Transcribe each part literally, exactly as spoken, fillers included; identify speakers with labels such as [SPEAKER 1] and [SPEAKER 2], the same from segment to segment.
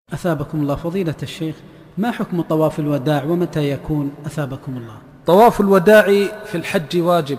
[SPEAKER 1] أثابكم الله فضيلة الشيخ، ما حكم طواف الوداع ومتى يكون أثابكم الله؟
[SPEAKER 2] طواف الوداع في الحج واجب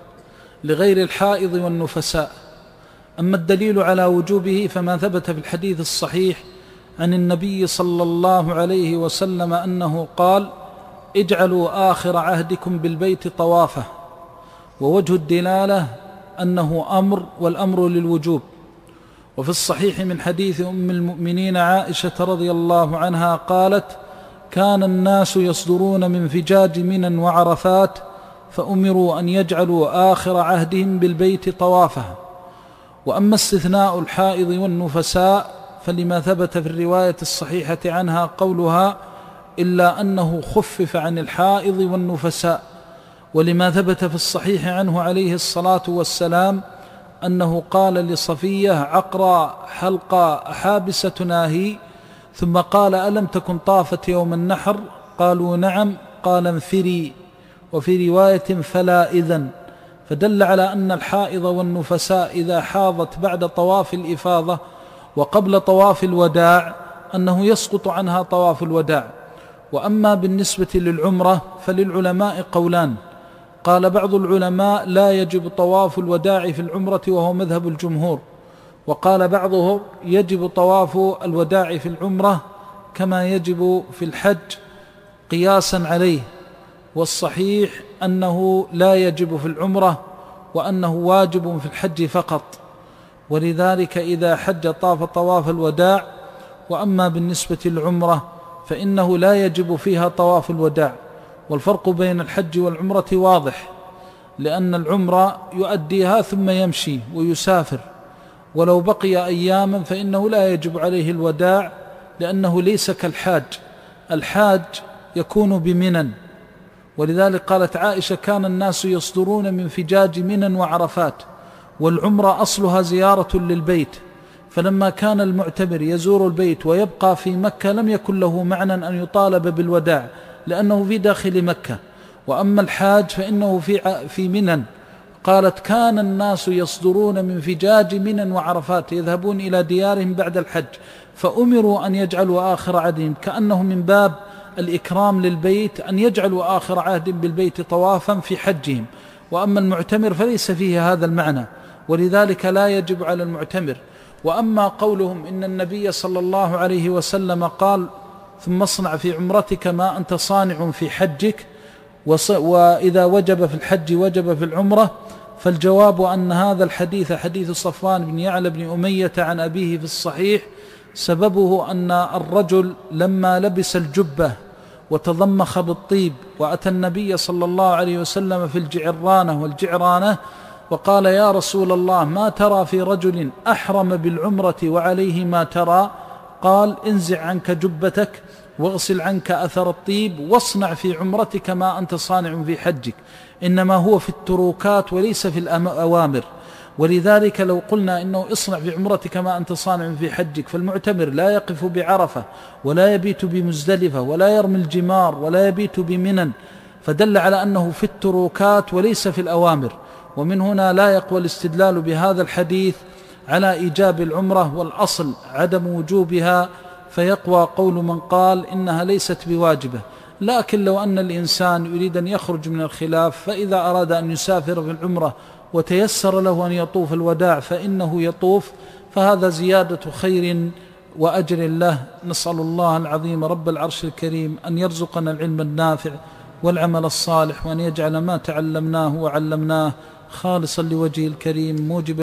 [SPEAKER 2] لغير الحائض والنفساء. أما الدليل على وجوبه فما ثبت في الحديث الصحيح عن النبي صلى الله عليه وسلم أنه قال: اجعلوا آخر عهدكم بالبيت طوافه. ووجه الدلالة أنه أمر، والأمر للوجوب. وفي الصحيح من حديث أم المؤمنين عائشة رضي الله عنها قالت: كان الناس يصدرون من فجاج منى وعرفات فأمروا أن يجعلوا آخر عهدهم بالبيت طوافه. وأما استثناء الحائض والنفساء فلما ثبت في الرواية الصحيحة عنها قولها: إلا أنه خفف عن الحائض والنفساء. ولما ثبت في الصحيح عنه عليه الصلاة والسلام أنه قال لصفية: عقرى حلقى أحابس تناهي، ثم قال: ألم تكن طافت يوم النحر؟ قالوا: نعم. قال: انفري. وفي رواية: فلا إذن. فدل على أن الحائض والنفساء إذا حاضت بعد طواف الإفاضة وقبل طواف الوداع أنه يسقط عنها طواف الوداع. وأما بالنسبة للعمرة فللعلماء قولان: قال بعض العلماء: لا يجب طواف الوداع في العمرة، وهو مذهب الجمهور. وقال بعضهم: يجب طواف الوداع في العمرة كما يجب في الحج قياسا عليه. والصحيح أنه لا يجب في العمرة، وأنه واجب في الحج فقط. ولذلك إذا حج طاف طواف الوداع. وأما بالنسبة للعمرة فإنه لا يجب فيها طواف الوداع. والفرق بين الحج والعمرة واضح، لأن العمرة يؤديها ثم يمشي ويسافر، ولو بقي أياما فإنه لا يجب عليه الوداع، لأنه ليس كالحاج. الحاج يكون بمنى، ولذلك قالت عائشة: كان الناس يصدرون من فجاج منى وعرفات. والعمرة أصلها زيارة للبيت، فلما كان المعتمر يزور البيت ويبقى في مكة لم يكن له معنى أن يطالب بالوداع، لأنه في داخل مكة. وأما الحاج فإنه في في منى. قالت: كان الناس يصدرون من فجاج منى وعرفات، يذهبون إلى ديارهم بعد الحج، فأمروا أن يجعلوا آخر عهدهم، كأنه من باب الإكرام للبيت أن يجعلوا آخر عهد بالبيت طوافا في حجهم. وأما المعتمر فليس فيه هذا المعنى، ولذلك لا يجب على المعتمر. وأما قولهم إن النبي صلى الله عليه وسلم قال: ثم اصنع في عمرتك ما أنت صانع في حجك، وإذا وجب في الحج وجب في العمرة، فالجواب أن هذا الحديث حديث صفوان بن يعلى بن أمية عن أبيه في الصحيح، سببه أن الرجل لما لبس الجبة وتضمخ بالطيب وأتى النبي صلى الله عليه وسلم في الجعرانة والجعرانة وقال: يا رسول الله، ما ترى في رجل أحرم بالعمرة وعليه ما ترى؟ قال: انزع عنك جبتك واغسل عنك أثر الطيب واصنع في عمرتك ما أنت صانع في حجك، إنما هو في التروكات وليس في الأوامر. ولذلك لو قلنا إنه اصنع في عمرتك ما أنت صانع في حجك، فالمعتمر لا يقف بعرفة ولا يبيت بمزدلفة ولا يرمي الجمار ولا يبيت بمنى، فدل على أنه في التروكات وليس في الأوامر. ومن هنا لا يقوى الاستدلال بهذا الحديث على إيجاب العمرة، والأصل عدم وجوبها، فيقوى قول من قال إنها ليست بواجبة. لكن لو أن الإنسان يريد أن يخرج من الخلاف، فإذا أراد أن يسافر في العمرة وتيسر له أن يطوف الوداع فإنه يطوف، فهذا زيادة خير وأجر له. نسأل الله العظيم رب العرش الكريم أن يرزقنا العلم النافع والعمل الصالح، وأن يجعل ما تعلمناه وعلمناه خالصا لوجهه الكريم موجبا